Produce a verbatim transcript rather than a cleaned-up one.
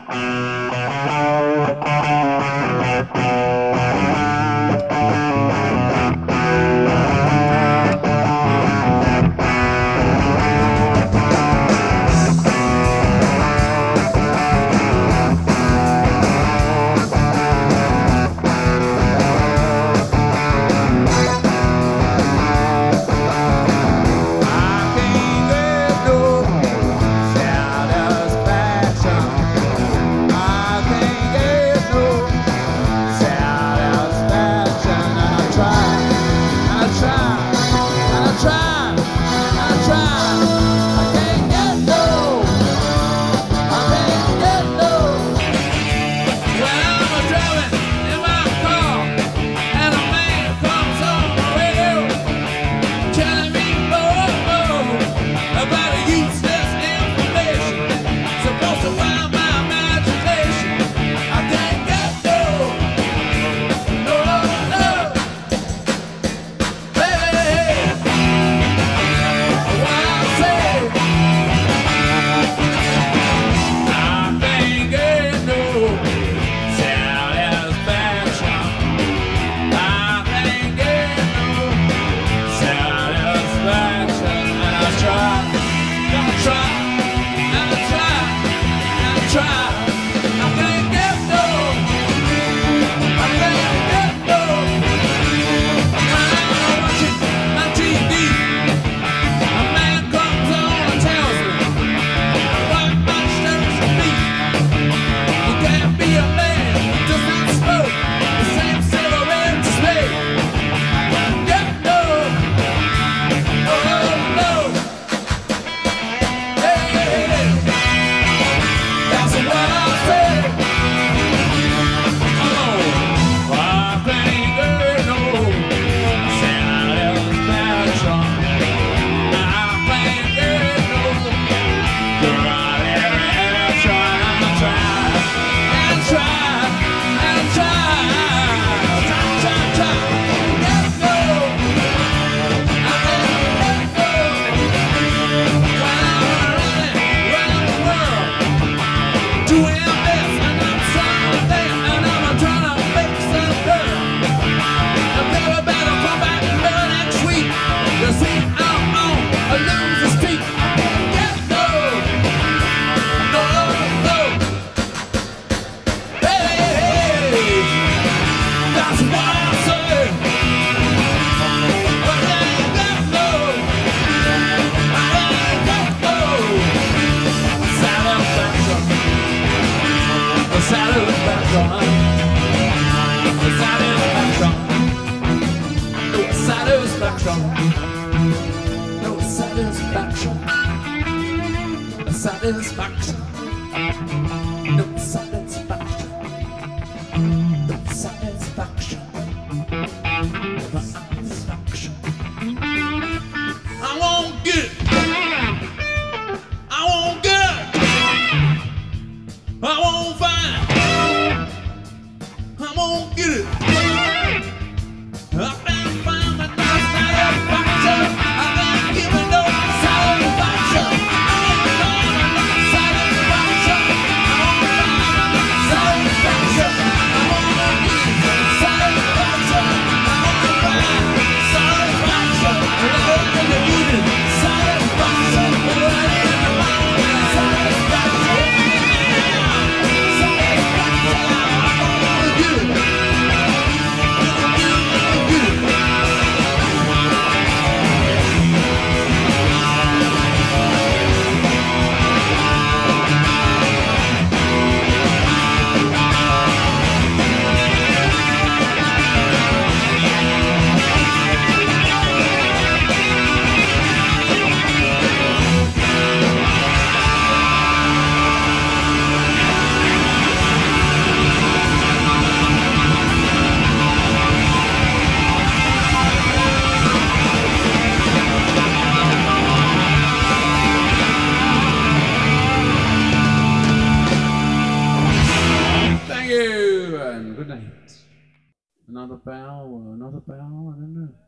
No satisfaction, no satisfaction, no satisfaction, no satisfaction, no satisfaction. I won't get it. I won't get it. I won't find it. I won't get it. I can't find my no satisfaction. I can't give it no satisfaction. I can't find my no satisfaction. I won't find my no satisfaction. I won't get satisfaction. I won't find satisfaction. I don't think I need it. Satisfaction. But I need the morning satisfaction. Satisfaction. I won't get it. Thank you and good night. Another bow, another bow, I don't know.